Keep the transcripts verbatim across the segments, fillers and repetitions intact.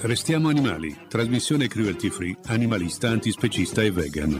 Restiamo animali, trasmissione cruelty free, animalista, antispecista e vegan.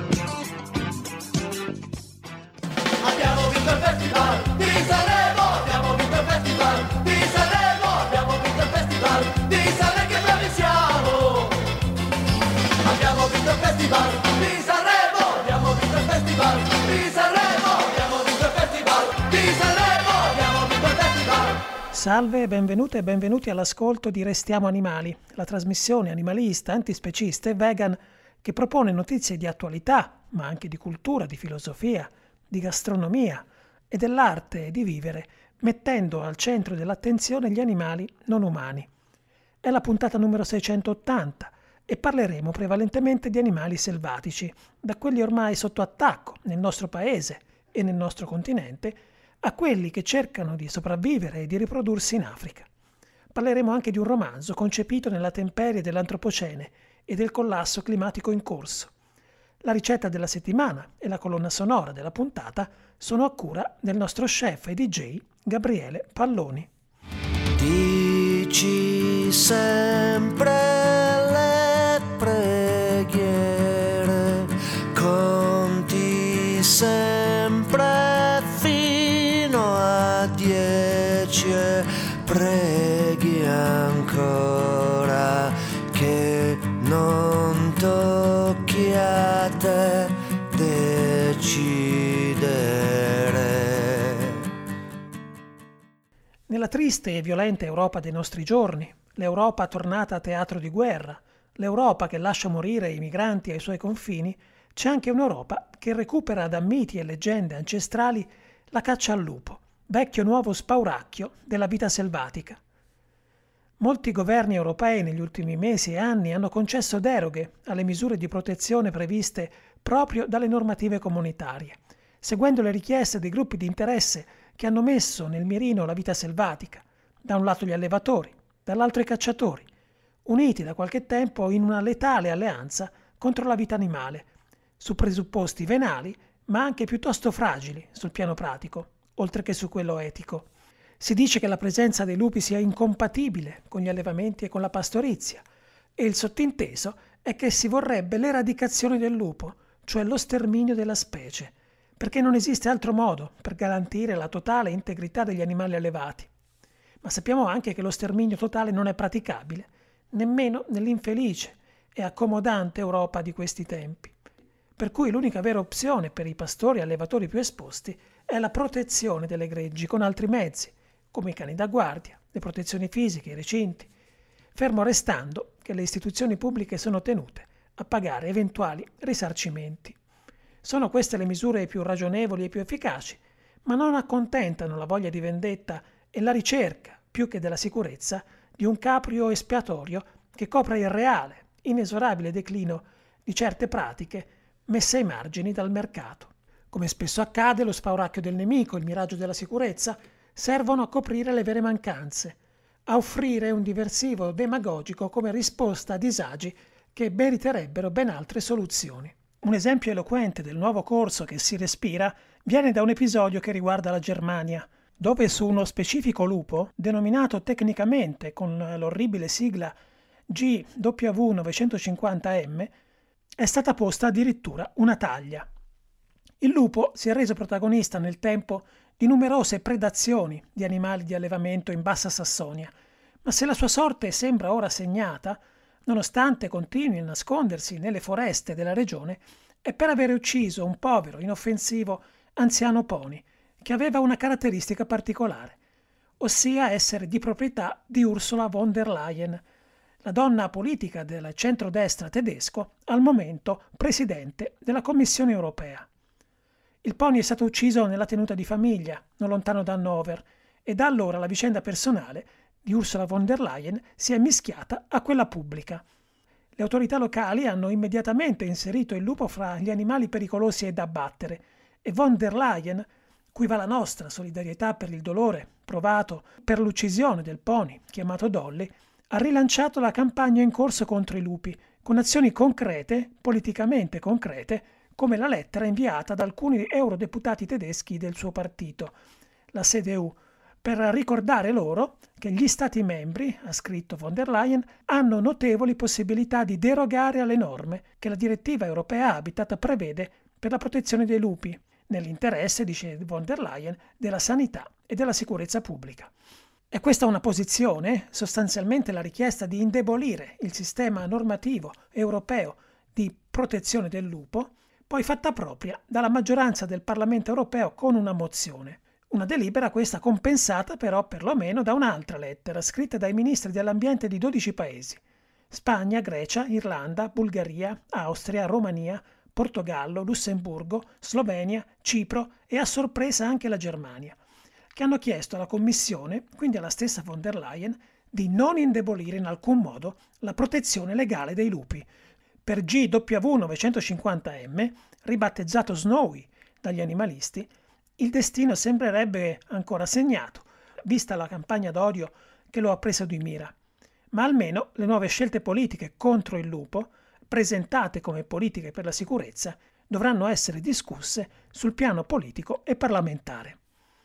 Abbiamo vinto il festival di Sanremo, abbiamo vinto il festival di Sanremo, abbiamo vinto il festival di Sanremo, che bravi siamo! Abbiamo vinto il festival di Sanremo, abbiamo vinto il festival di Sanremo, abbiamo vinto il festival di Sanremo, abbiamo vinto il festival. Salve, benvenute e benvenuti all'ascolto di Restiamo Animali, la trasmissione animalista, antispecista e vegan che propone notizie di attualità, ma anche di cultura, di filosofia, di gastronomia e dell'arte di vivere, mettendo al centro dell'attenzione gli animali non umani. È la puntata numero seicentottanta e parleremo prevalentemente di animali selvatici, da quelli ormai sotto attacco nel nostro paese e nel nostro continente, a quelli che cercano di sopravvivere e di riprodursi in Africa. Parleremo anche di un romanzo concepito nella temperie dell'antropocene e del collasso climatico in corso. La ricetta della settimana e la colonna sonora della puntata sono a cura del nostro chef e D J Gabriele Palloni. Dici sempre le preghiere, conti sempre fino a dieci e preghi ancora che non tocchi a te decidere. Nella triste e violenta Europa dei nostri giorni, l'Europa tornata a teatro di guerra, l'Europa che lascia morire i migranti ai suoi confini, c'è anche un'Europa che recupera da miti e leggende ancestrali la caccia al lupo, vecchio nuovo spauracchio della vita selvatica. Molti governi europei negli ultimi mesi e anni hanno concesso deroghe alle misure di protezione previste proprio dalle normative comunitarie, seguendo le richieste dei gruppi di interesse che hanno messo nel mirino la vita selvatica, da un lato gli allevatori, dall'altro i cacciatori, uniti da qualche tempo in una letale alleanza contro la vita animale, su presupposti venali ma anche piuttosto fragili sul piano pratico, oltre che su quello etico. Si dice che la presenza dei lupi sia incompatibile con gli allevamenti e con la pastorizia, e il sottinteso è che si vorrebbe l'eradicazione del lupo, cioè lo sterminio della specie, perché non esiste altro modo per garantire la totale integrità degli animali allevati. Ma sappiamo anche che lo sterminio totale non è praticabile, nemmeno nell'infelice e accomodante Europa di questi tempi. Per cui l'unica vera opzione per i pastori e allevatori più esposti è la protezione delle greggi con altri mezzi, come i cani da guardia, le protezioni fisiche, i recinti, fermo restando che le istituzioni pubbliche sono tenute a pagare eventuali risarcimenti. Sono queste le misure più ragionevoli e più efficaci, ma non accontentano la voglia di vendetta e la ricerca, più che della sicurezza, di un caprio espiatorio che copra il reale, inesorabile declino di certe pratiche messe ai margini dal mercato. Come spesso accade, lo spauracchio del nemico, il miraggio della sicurezza, servono a coprire le vere mancanze, a offrire un diversivo demagogico come risposta a disagi che meriterebbero ben altre soluzioni. Un esempio eloquente del nuovo corso che si respira viene da un episodio che riguarda la Germania, dove su uno specifico lupo, denominato tecnicamente con l'orribile sigla G W novecentocinquanta M, è stata posta addirittura una taglia. Il lupo si è reso protagonista nel tempo di numerose predazioni di animali di allevamento in Bassa Sassonia, ma se la sua sorte sembra ora segnata, nonostante continui a nascondersi nelle foreste della regione, è per avere ucciso un povero, inoffensivo anziano pony che aveva una caratteristica particolare, ossia essere di proprietà di Ursula von der Leyen, la donna politica del centrodestra tedesco, al momento presidente della Commissione europea. Il pony è stato ucciso nella tenuta di famiglia, non lontano da Hannover, e da allora la vicenda personale di Ursula von der Leyen si è mischiata a quella pubblica. Le autorità locali hanno immediatamente inserito il lupo fra gli animali pericolosi e da abbattere, e von der Leyen, cui va la nostra solidarietà per il dolore provato per l'uccisione del pony chiamato Dolly, ha rilanciato la campagna in corso contro i lupi, con azioni concrete, politicamente concrete, come la lettera inviata da alcuni eurodeputati tedeschi del suo partito, la C D U, per ricordare loro che gli Stati membri, ha scritto von der Leyen, hanno notevoli possibilità di derogare alle norme che la direttiva europea Habitat prevede per la protezione dei lupi, nell'interesse, dice von der Leyen, della sanità e della sicurezza pubblica. È questa una posizione, sostanzialmente la richiesta di indebolire il sistema normativo europeo di protezione del lupo, poi fatta propria dalla maggioranza del Parlamento europeo con una mozione. Una delibera questa compensata però perlomeno da un'altra lettera scritta dai ministri dell'ambiente di dodici paesi: Spagna, Grecia, Irlanda, Bulgaria, Austria, Romania, Portogallo, Lussemburgo, Slovenia, Cipro e a sorpresa anche la Germania, che hanno chiesto alla Commissione, quindi alla stessa von der Leyen, di non indebolire in alcun modo la protezione legale dei lupi. Per G W novecentocinquanta M, ribattezzato Snowy dagli animalisti, il destino sembrerebbe ancora segnato, vista la campagna d'odio che lo ha preso di mira. Ma almeno le nuove scelte politiche contro il lupo, presentate come politiche per la sicurezza, dovranno essere discusse sul piano politico e parlamentare.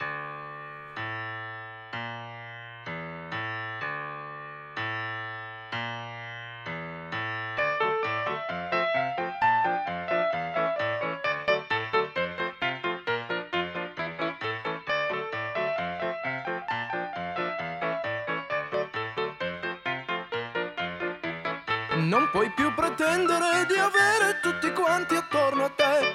Non puoi più pretendere di avere tutti quanti attorno a te.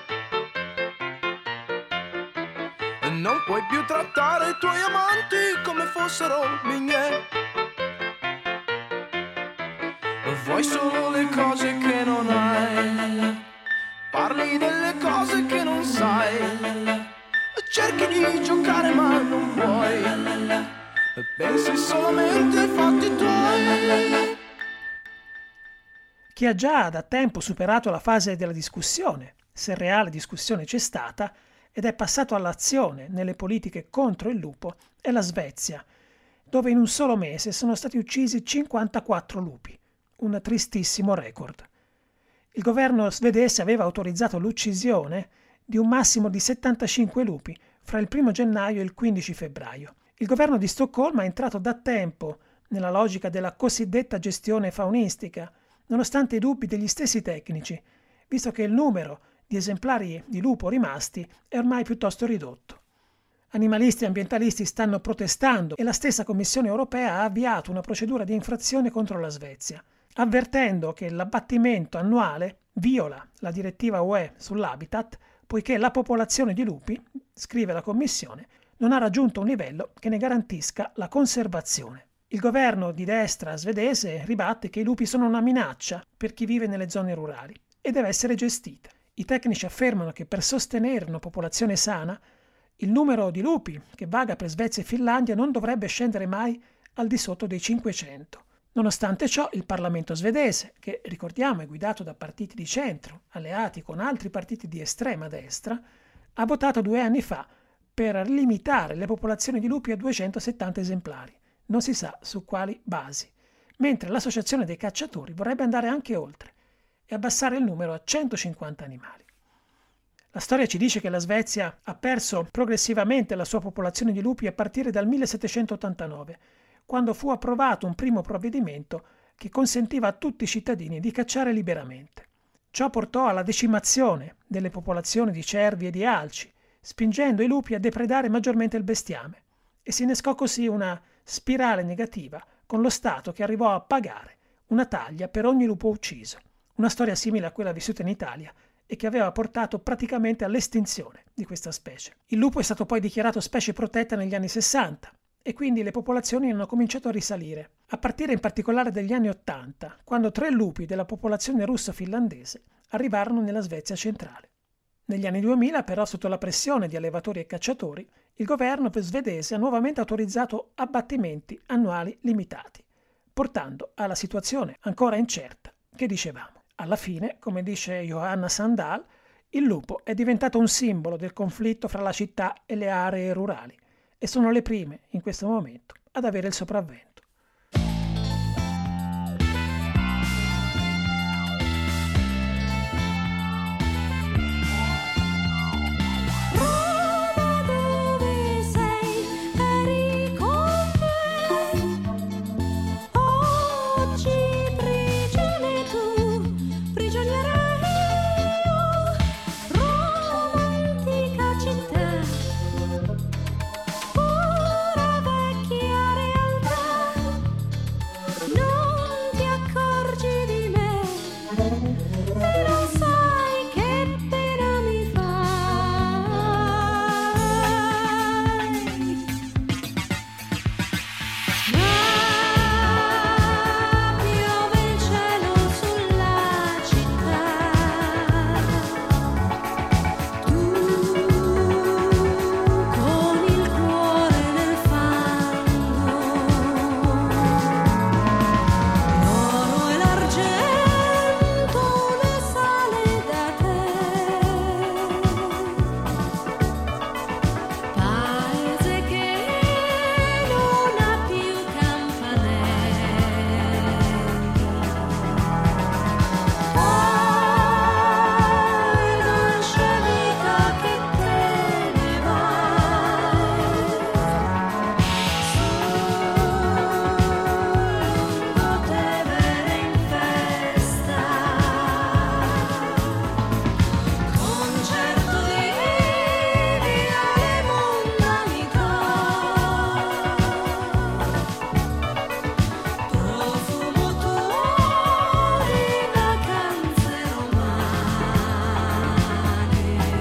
Non puoi più trattare i tuoi amanti come fossero mignè. Vuoi solo le cose che non hai, parli delle cose che non sai, cerchi di giocare ma non puoi, pensi solamente ai fatti tuoi. Chi ha già da tempo superato la fase della discussione, se reale discussione c'è stata, ed è passato all'azione nelle politiche contro il lupo, è la Svezia, dove in un solo mese sono stati uccisi cinquantaquattro lupi, un tristissimo record. Il governo svedese aveva autorizzato l'uccisione di un massimo di settantacinque lupi fra il primo gennaio e il quindici febbraio. Il governo di Stoccolma è entrato da tempo nella logica della cosiddetta gestione faunistica, nonostante i dubbi degli stessi tecnici, visto che il numero di esemplari di lupo rimasti è ormai piuttosto ridotto. Animalisti e ambientalisti stanno protestando e la stessa Commissione europea ha avviato una procedura di infrazione contro la Svezia, avvertendo che l'abbattimento annuale viola la direttiva U E sull'habitat, poiché la popolazione di lupi, scrive la Commissione, non ha raggiunto un livello che ne garantisca la conservazione. Il governo di destra svedese ribatte che i lupi sono una minaccia per chi vive nelle zone rurali e deve essere gestita. I tecnici affermano che per sostenere una popolazione sana, il numero di lupi che vaga per Svezia e Finlandia non dovrebbe scendere mai al di sotto dei cinquecento. Nonostante ciò, il Parlamento svedese, che ricordiamo è guidato da partiti di centro, alleati con altri partiti di estrema destra, ha votato due anni fa per limitare le popolazioni di lupi a duecentosettanta esemplari. Non si sa su quali basi, mentre l'Associazione dei cacciatori vorrebbe andare anche oltre e abbassare il numero a centocinquanta animali. La storia ci dice che la Svezia ha perso progressivamente la sua popolazione di lupi a partire dal millesettecentottantanove, quando fu approvato un primo provvedimento che consentiva a tutti i cittadini di cacciare liberamente. Ciò portò alla decimazione delle popolazioni di cervi e di alci, spingendo i lupi a depredare maggiormente il bestiame, e si innescò così una spirale negativa con lo Stato che arrivò a pagare una taglia per ogni lupo ucciso, una storia simile a quella vissuta in Italia e che aveva portato praticamente all'estinzione di questa specie. Il lupo è stato poi dichiarato specie protetta negli anni sessanta e quindi le popolazioni hanno cominciato a risalire, a partire in particolare dagli anni ottanta, quando tre lupi della popolazione russo-finlandese arrivarono nella Svezia centrale. Negli anni duemila, però, sotto la pressione di allevatori e cacciatori, il governo svedese ha nuovamente autorizzato abbattimenti annuali limitati, portando alla situazione ancora incerta che dicevamo. Alla fine, come dice Johanna Sandal, il lupo è diventato un simbolo del conflitto fra la città e le aree rurali e sono le prime, in questo momento, ad avere il sopravvento. Roma, dove sei? Eri Lo sai che pena mi fai, ma piove il cielo sulla città, tu con il cuore nel fango, l'oro e l'argento ne sale da te, paese che non ha più campanelli, poi dolce vita che te ne vai, sul Tevere in festa, concerto di viale mondanica, profumo tuoi, vacanze romane.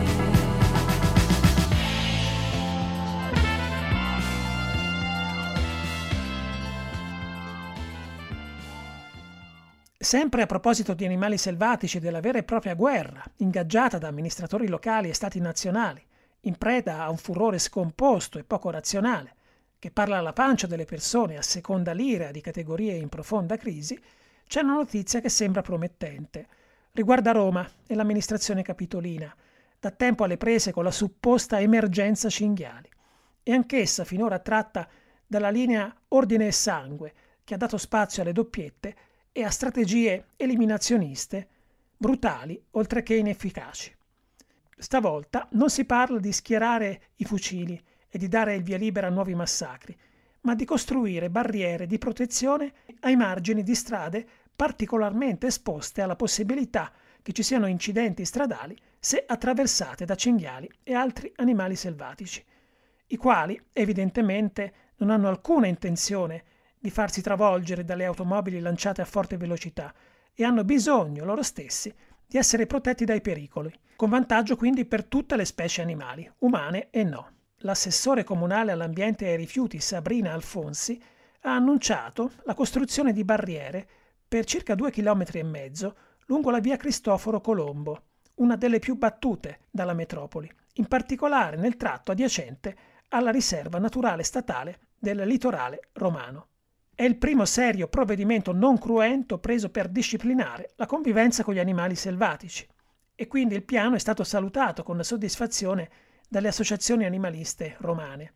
Sempre a proposito di animali selvatici e della vera e propria guerra, ingaggiata da amministratori locali e stati nazionali, in preda a un furore scomposto e poco razionale, che parla alla pancia delle persone a seconda l'ira di categorie in profonda crisi, c'è una notizia che sembra promettente. Riguarda Roma e l'amministrazione capitolina, da tempo alle prese con la supposta emergenza cinghiali, e anch'essa finora tratta dalla linea ordine e sangue, che ha dato spazio alle doppiette e a strategie eliminazioniste brutali oltre che inefficaci. Stavolta non si parla di schierare i fucili e di dare il via libera a nuovi massacri, ma di costruire barriere di protezione ai margini di strade particolarmente esposte alla possibilità che ci siano incidenti stradali se attraversate da cinghiali e altri animali selvatici, i quali evidentemente non hanno alcuna intenzione di farsi travolgere dalle automobili lanciate a forte velocità e hanno bisogno loro stessi di essere protetti dai pericoli, con vantaggio quindi per tutte le specie animali, umane e no. L'assessore comunale all'ambiente e ai rifiuti Sabrina Alfonsi ha annunciato la costruzione di barriere per circa due chilometri e mezzo lungo la via Cristoforo Colombo, una delle più battute dalla metropoli, in particolare nel tratto adiacente alla riserva naturale statale del litorale romano. È il primo serio provvedimento non cruento preso per disciplinare la convivenza con gli animali selvatici e quindi il piano è stato salutato con soddisfazione dalle associazioni animaliste romane.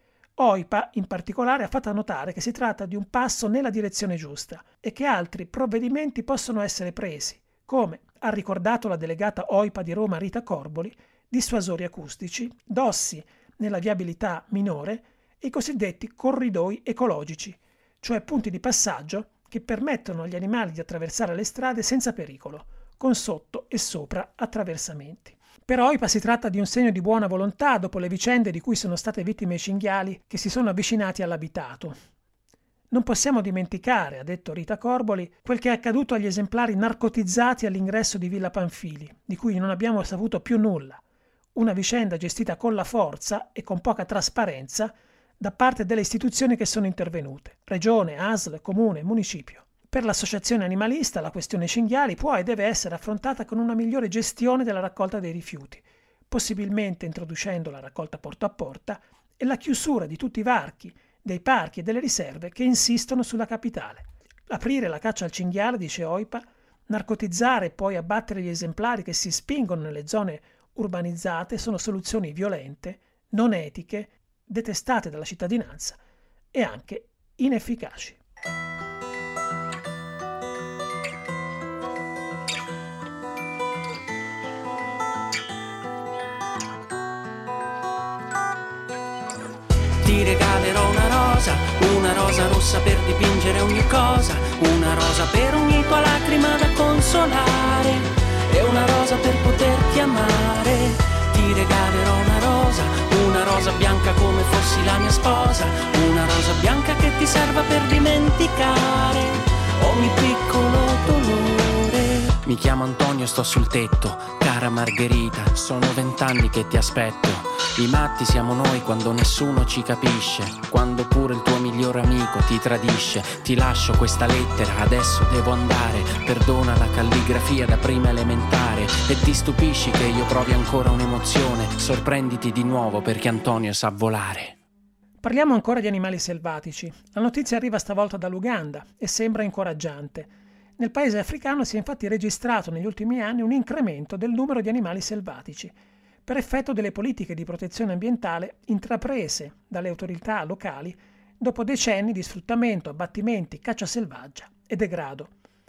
OIPA in particolare ha fatto notare che si tratta di un passo nella direzione giusta e che altri provvedimenti possono essere presi, come ha ricordato la delegata OIPA di Roma Rita Corboli, dissuasori acustici, dossi nella viabilità minore e i cosiddetti corridoi ecologici, cioè punti di passaggio che permettono agli animali di attraversare le strade senza pericolo, con sotto e sopra attraversamenti. Per OIPA si tratta di un segno di buona volontà dopo le vicende di cui sono state vittime i cinghiali che si sono avvicinati all'abitato. Non possiamo dimenticare, ha detto Rita Corboli, quel che è accaduto agli esemplari narcotizzati all'ingresso di Villa Panfili, di cui non abbiamo saputo più nulla. Una vicenda gestita con la forza e con poca trasparenza da parte delle istituzioni che sono intervenute, regione, A S L, comune, municipio. Per l'associazione animalista la questione cinghiali può e deve essere affrontata con una migliore gestione della raccolta dei rifiuti, possibilmente introducendo la raccolta porta a porta e la chiusura di tutti i varchi, dei parchi e delle riserve che insistono sulla capitale. Aprire la caccia al cinghiale, dice OIPA, narcotizzare e poi abbattere gli esemplari che si spingono nelle zone urbanizzate sono soluzioni violente, non etiche, detestate dalla cittadinanza e anche inefficaci. Ti regalerò una rosa, una rosa rossa per dipingere ogni cosa, una rosa per ogni tua lacrima da consolare e una rosa per poterti amare. Ti regalerò una rosa, una rosa bianca come fossi la mia sposa, una rosa bianca che ti serva per dimenticare ogni piccolo dolore. Mi chiamo Antonio, sto sul tetto. Cara Margherita, sono vent'anni che ti aspetto. I matti siamo noi quando nessuno ci capisce, quando pure il tuo migliore amico ti tradisce. Ti lascio questa lettera, adesso devo andare. Perdona la calligrafia da prima elementare e ti stupisci che io provi ancora un'emozione. Sorprenditi di nuovo perché Antonio sa volare. Parliamo ancora di animali selvatici. La notizia arriva stavolta dall'Uganda e sembra incoraggiante. Nel paese africano si è infatti registrato negli ultimi anni un incremento del numero di animali selvatici, per effetto delle politiche di protezione ambientale intraprese dalle autorità locali dopo decenni di sfruttamento, abbattimenti, caccia selvaggia e degrado.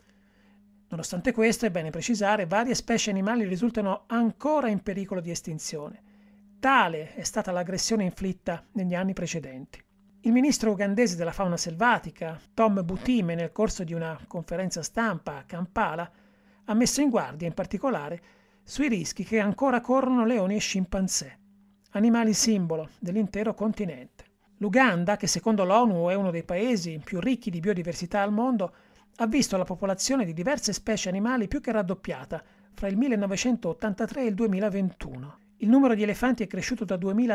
Nonostante questo, è bene precisare, varie specie animali risultano ancora in pericolo di estinzione. Tale è stata l'aggressione inflitta negli anni precedenti. Il ministro ugandese della fauna selvatica, Tom Butime, nel corso di una conferenza stampa a Kampala, ha messo in guardia in particolare sui rischi che ancora corrono leoni e scimpanzé, animali simbolo dell'intero continente. L'Uganda, che secondo l'ONU è uno dei paesi più ricchi di biodiversità al mondo, ha visto la popolazione di diverse specie animali più che raddoppiata fra il millenovecentottantatré e il duemilaventuno. Il numero di elefanti è cresciuto da duemila a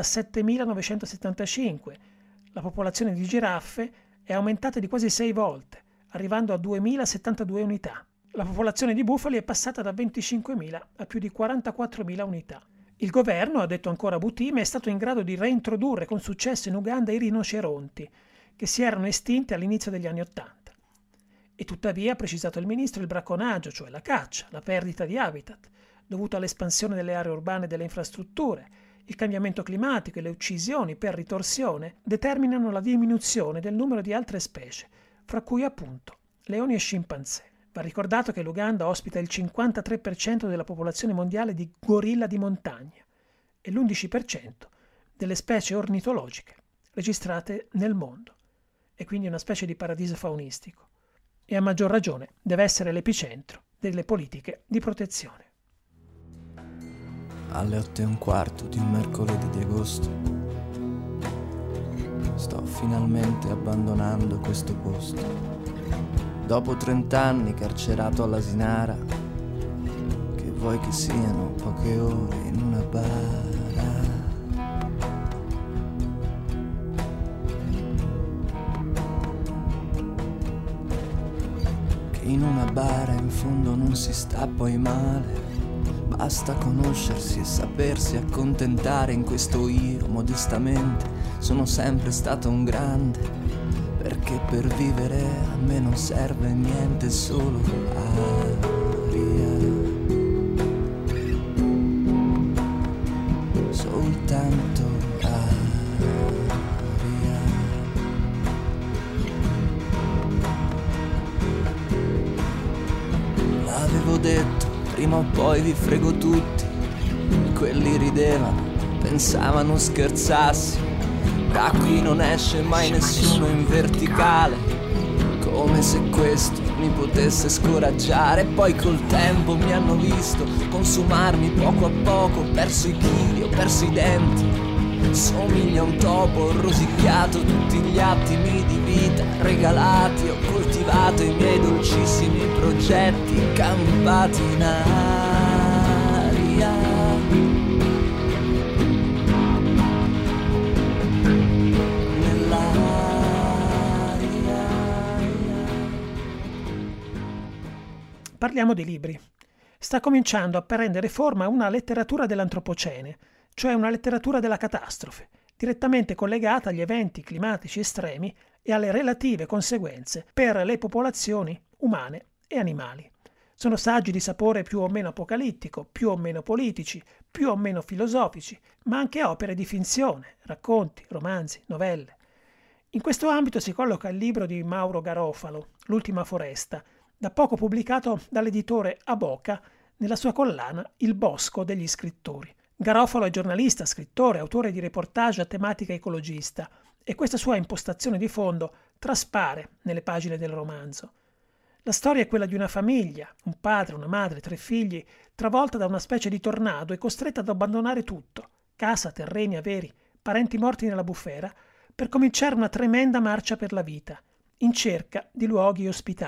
settemilanovecentosessantacinque. La popolazione di giraffe è aumentata di quasi sei volte, arrivando a duemilasettantadue unità. La popolazione di bufali è passata da venticinquemila a più di quarantaquattromila unità. Il governo, ha detto ancora Butime, è stato in grado di reintrodurre con successo in Uganda i rinoceronti, che si erano estinti all'inizio degli anni Ottanta. E tuttavia, ha precisato il ministro, il bracconaggio, cioè la caccia, la perdita di habitat, dovuta all'espansione delle aree urbane e delle infrastrutture, il cambiamento climatico e le uccisioni per ritorsione determinano la diminuzione del numero di altre specie, fra cui appunto leoni e scimpanzé. Va ricordato che l'Uganda ospita il cinquantatré per cento della popolazione mondiale di gorilla di montagna e l'undici per cento delle specie ornitologiche registrate nel mondo. È quindi una specie di paradiso faunistico e a maggior ragione deve essere l'epicentro delle politiche di protezione. Alle otto e un quarto di un mercoledì di agosto sto finalmente abbandonando questo posto. Dopo trent'anni carcerato all'Asinara, che vuoi che siano poche ore in una bara. Che in una bara in fondo non si sta poi male. Basta conoscersi e sapersi accontentare. In questo io, modestamente, sono sempre stato un grande. Perché per vivere a me non serve niente, solo aria. Soltanto aria. L'avevo detto, prima o poi vi frego tutti. E quelli ridevano, pensavano scherzassi. Da qui non esce mai nessuno in verticale, come se questo mi potesse scoraggiare. Poi col tempo mi hanno visto consumarmi poco a poco. Ho perso i chili, ho perso i denti. Somiglio a un topo, ho rosicchiato tutti gli attimi di vita regalati. Ho coltivato i miei dolcissimi progetti campati in aria. Parliamo di libri. Sta cominciando a prendere forma una letteratura dell'antropocene, cioè una letteratura della catastrofe, direttamente collegata agli eventi climatici estremi e alle relative conseguenze per le popolazioni umane e animali. Sono saggi di sapore più o meno apocalittico, più o meno politici, più o meno filosofici, ma anche opere di finzione, racconti, romanzi, novelle. In questo ambito si colloca il libro di Mauro Garofalo, L'ultima foresta, da poco pubblicato dall'editore Aboca nella sua collana Il bosco degli scrittori. Garofalo è giornalista, scrittore, autore di reportage a tematica ecologista e questa sua impostazione di fondo traspare nelle pagine del romanzo. La storia è quella di una famiglia, un padre, una madre, tre figli, travolta da una specie di tornado e costretta ad abbandonare tutto, casa, terreni, averi, parenti morti nella bufera, per cominciare una tremenda marcia per la vita, in cerca di luoghi ospitali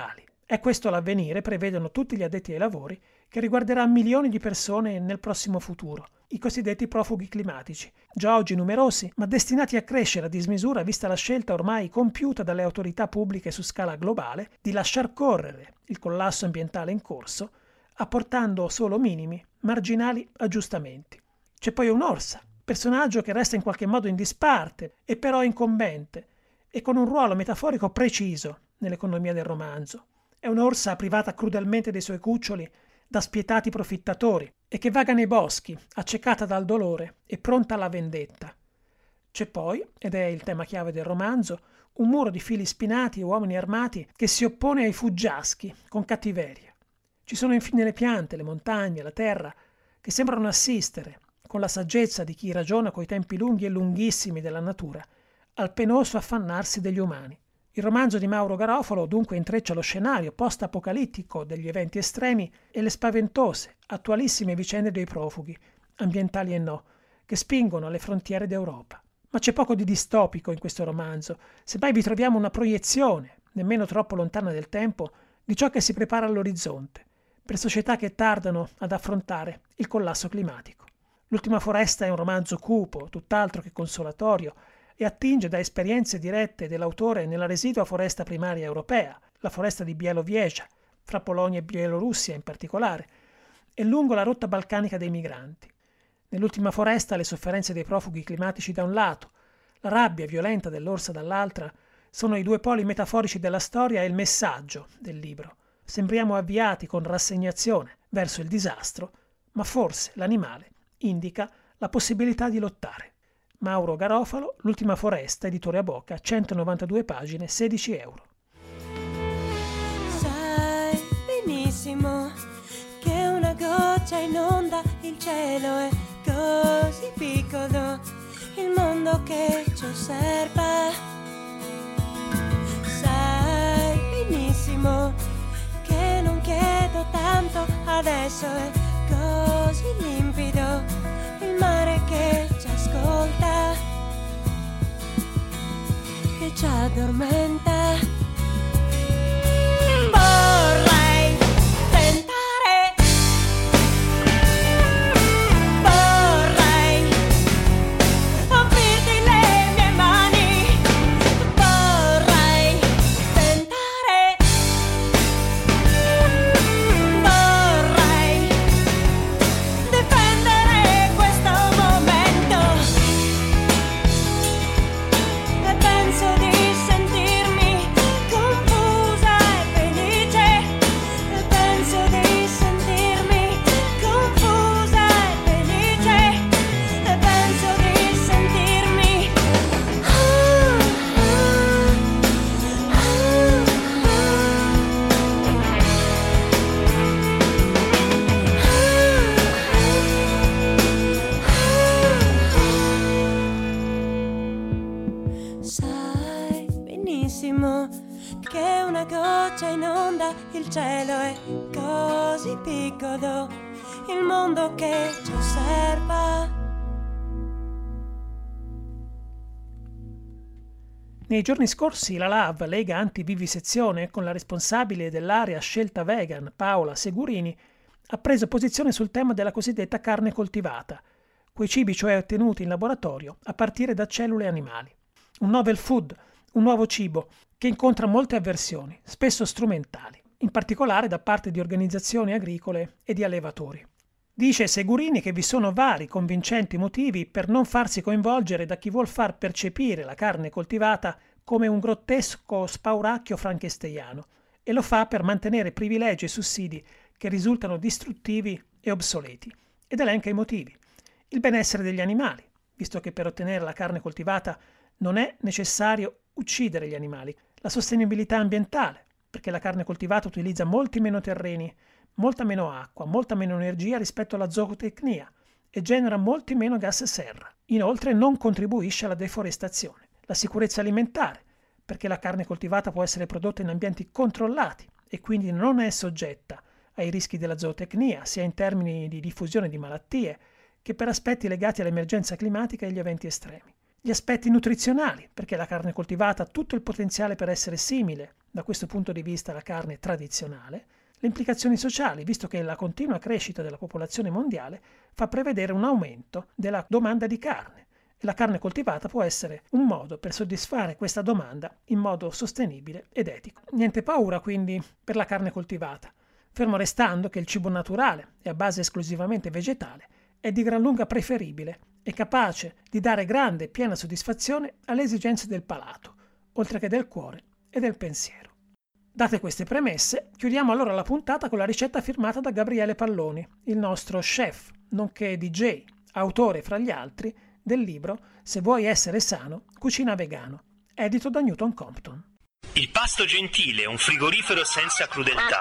È questo l'avvenire, prevedono tutti gli addetti ai lavori, che riguarderà milioni di persone nel prossimo futuro, i cosiddetti profughi climatici, già oggi numerosi, ma destinati a crescere a dismisura vista la scelta ormai compiuta dalle autorità pubbliche su scala globale di lasciar correre il collasso ambientale in corso, apportando solo minimi, marginali aggiustamenti. C'è poi un'orsa, personaggio che resta in qualche modo in disparte e però incombente, e con un ruolo metaforico preciso nell'economia del romanzo. È un'orsa privata crudelmente dei suoi cuccioli da spietati profittatori e che vaga nei boschi, accecata dal dolore e pronta alla vendetta. C'è poi, ed è il tema chiave del romanzo, un muro di fili spinati e uomini armati che si oppone ai fuggiaschi con cattiveria. Ci sono infine le piante, le montagne, la terra, che sembrano assistere, con la saggezza di chi ragiona coi tempi lunghi e lunghissimi della natura, al penoso affannarsi degli umani. Il romanzo di Mauro Garofalo dunque intreccia lo scenario post-apocalittico degli eventi estremi e le spaventose, attualissime vicende dei profughi, ambientali e no, che spingono alle frontiere d'Europa. Ma c'è poco di distopico in questo romanzo, semmai vi troviamo una proiezione, nemmeno troppo lontana del tempo, di ciò che si prepara all'orizzonte, per società che tardano ad affrontare il collasso climatico. L'ultima foresta è un romanzo cupo, tutt'altro che consolatorio, e attinge da esperienze dirette dell'autore nella residua foresta primaria europea, la foresta di Bielowieża, fra Polonia e Bielorussia in particolare, e lungo la rotta balcanica dei migranti. Nell'ultima foresta le sofferenze dei profughi climatici da un lato, la rabbia violenta dell'orsa dall'altra, sono i due poli metaforici della storia e il messaggio del libro. Sembriamo avviati con rassegnazione verso il disastro, ma forse l'animale indica la possibilità di lottare. Mauro Garofalo, L'ultima foresta, editore Abocca, centonovantadue pagine, sedici euro. Sai benissimo che una goccia inonda il cielo, è così piccolo il mondo che ci osserva. Sai benissimo che non chiedo tanto adesso, è così limpido il mare che ci ascolta, che ci addormenta. Vorrei tentare, vorrei offrirti le mie mani, vorrei tentare, vorrei difendere questo momento, e penso di sentirmi confusa e felice, e penso di sentirmi confusa e felice, e penso di sentirmi ah, Sai benissimo che una goccia inonda il cielo, è così piccolo il mondo che ci osserva. Nei giorni scorsi la L A V, Lega Antivivisezione, con la responsabile dell'area scelta vegan, Paola Segurini, ha preso posizione sul tema della cosiddetta carne coltivata, quei cibi cioè ottenuti in laboratorio a partire da cellule animali. Un novel food, un nuovo cibo, che incontra molte avversioni, spesso strumentali, in particolare da parte di organizzazioni agricole e di allevatori. Dice Segurini che vi sono vari convincenti motivi per non farsi coinvolgere da chi vuol far percepire la carne coltivata come un grottesco spauracchio frankensteiano, e lo fa per mantenere privilegi e sussidi che risultano distruttivi e obsoleti. Ed elenca i motivi. Il benessere degli animali, visto che per ottenere la carne coltivata non è necessario uccidere gli animali. La sostenibilità ambientale, perché la carne coltivata utilizza molti meno terreni, molta meno acqua, molta meno energia rispetto alla zootecnia e genera molti meno gas serra. Inoltre non contribuisce alla deforestazione. La sicurezza alimentare, perché la carne coltivata può essere prodotta in ambienti controllati e quindi non è soggetta ai rischi della zootecnia, sia in termini di diffusione di malattie che per aspetti legati all'emergenza climatica e agli eventi estremi. Gli aspetti nutrizionali, perché la carne coltivata ha tutto il potenziale per essere simile, da questo punto di vista la carne tradizionale, le implicazioni sociali, visto che la continua crescita della popolazione mondiale fa prevedere un aumento della domanda di carne e la carne coltivata può essere un modo per soddisfare questa domanda in modo sostenibile ed etico. Niente paura quindi per la carne coltivata, fermo restando che il cibo naturale e a base esclusivamente vegetale è di gran lunga preferibile e capace di dare grande e piena soddisfazione alle esigenze del palato, oltre che del cuore e del pensiero. Date queste premesse, chiudiamo allora la puntata con la ricetta firmata da Gabriele Palloni, il nostro chef, nonché D J, autore fra gli altri del libro Se vuoi essere sano, cucina vegano, edito da Newton Compton. Il pasto gentile, un frigorifero senza crudeltà.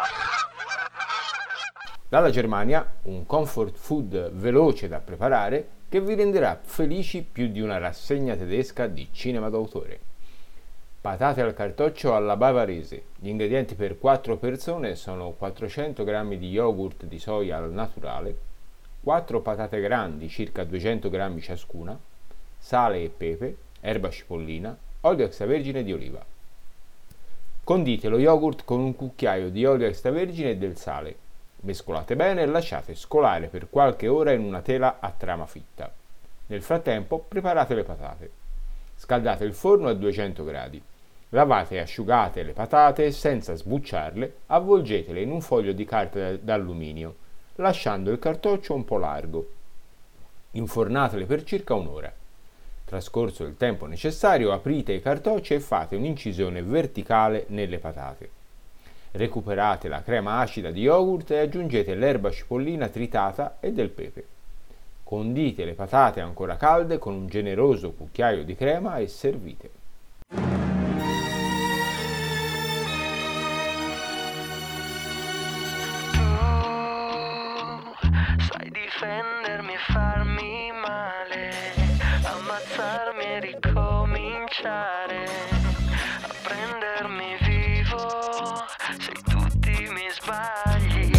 Dalla Germania, un comfort food veloce da preparare che vi renderà felici più di una rassegna tedesca di cinema d'autore. Patate al cartoccio alla bavarese. Gli ingredienti per quattro persone sono quattrocento grammi di yogurt di soia al naturale, quattro patate grandi, circa duecento grammi ciascuna, sale e pepe, erba cipollina, olio extravergine di oliva. Condite lo yogurt con un cucchiaio di olio extravergine e del sale. Mescolate bene e lasciate scolare per qualche ora in una tela a trama fitta. Nel frattempo preparate le patate. Scaldate il forno a duecento gradi. Lavate e asciugate le patate senza sbucciarle, avvolgetele in un foglio di carta d'alluminio, lasciando il cartoccio un po' largo. Infornatele per circa un'ora. Trascorso il tempo necessario, aprite i cartocci e fate un'incisione verticale nelle patate. Recuperate la crema acida di yogurt e aggiungete l'erba cipollina tritata e del pepe. Condite le patate ancora calde con un generoso cucchiaio di crema e servite. Sai difendermi e farmi male, ammazzarmi e ricominciare, a prendermi vivo se tutti mi sbagli.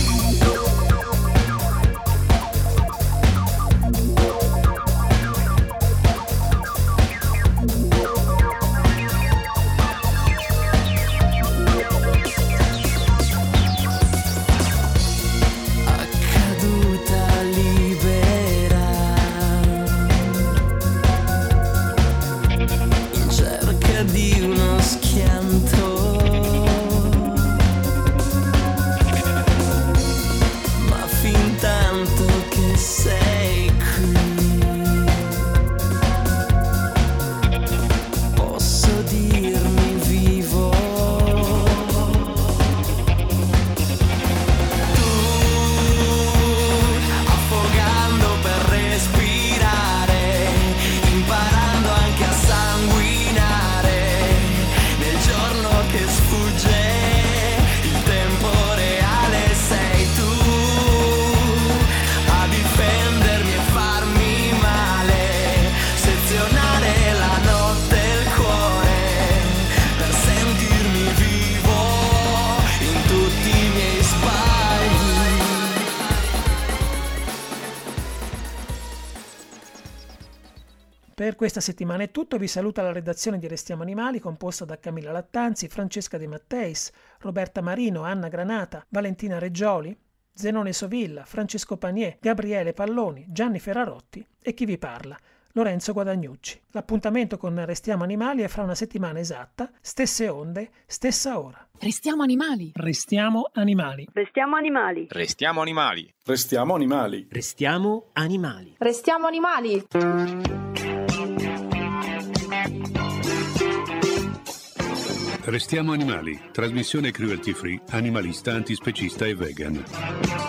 Per questa settimana è tutto, vi saluta la redazione di Restiamo Animali composta da Camilla Lattanzi, Francesca De Matteis, Roberta Marino, Anna Granata, Valentina Reggioli, Zenone Sovilla, Francesco Panier, Gabriele Palloni, Gianni Ferrarotti e chi vi parla, Lorenzo Guadagnucci. L'appuntamento con Restiamo Animali è fra una settimana esatta, stesse onde, stessa ora. Restiamo animali. Restiamo animali. Restiamo animali. Restiamo animali. Restiamo animali. Restiamo animali. Restiamo animali. Restiamo animali, trasmissione cruelty free, animalista, antispecista e vegan.